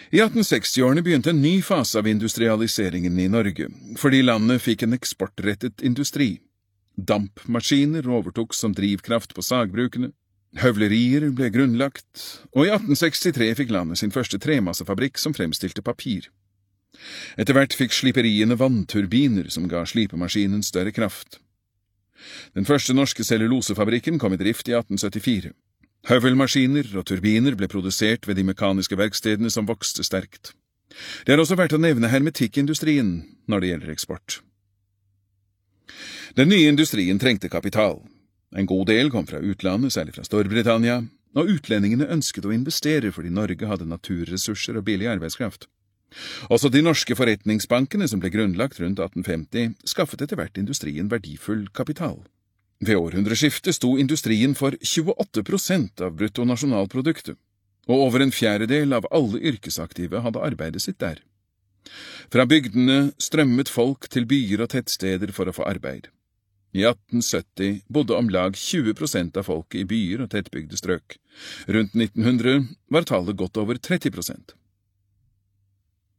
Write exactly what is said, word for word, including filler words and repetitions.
I attenseksti-årene begynte en ny fase av industrialiseringen i Norge, fordi landet fikk en eksportrettet industri. Dampmaskiner overtok som drivkraft på sagbrukene, høvlerier ble grunnlagt, og i attensekstitre fikk landet sin første tremassefabrikk som fremstilte papir. Etter hvert fikk sliperiene vannturbiner som ga slipemaskinen større kraft. Den første norske cellulosefabrikken kom i drift i attensyttifire. Høvelmaskiner og turbiner ble produsert ved de mekaniske verkstedene som vokste sterkt. Det er også verdt å nevne hermetikkindustrien når det gjelder eksport. Den nye industrien trengte kapital. En god del kom fra utlandet, særlig fra Storbritannia, og utlendingene ønsket å investere fordi Norge hadde naturressurser og billig arbeidskraft. Også de norske forretningsbankene som ble grunnlagt rundt atten femti, skaffet etter hvert industrien verdifull kapital. Ved århundreskiftet sto industrien for tjueåtte prosent av bruttonasjonalproduktet, og over en fjerdedel av alle yrkesaktive hadde arbeidet sitt der. Fra bygdene strømmet folk til byer og tettsteder for å få arbeid. I atten sytti bodde om lag tjue prosent av folket i byer og tettbygde strøk. Rundt nitten hundre var tallet godt over tretti prosent.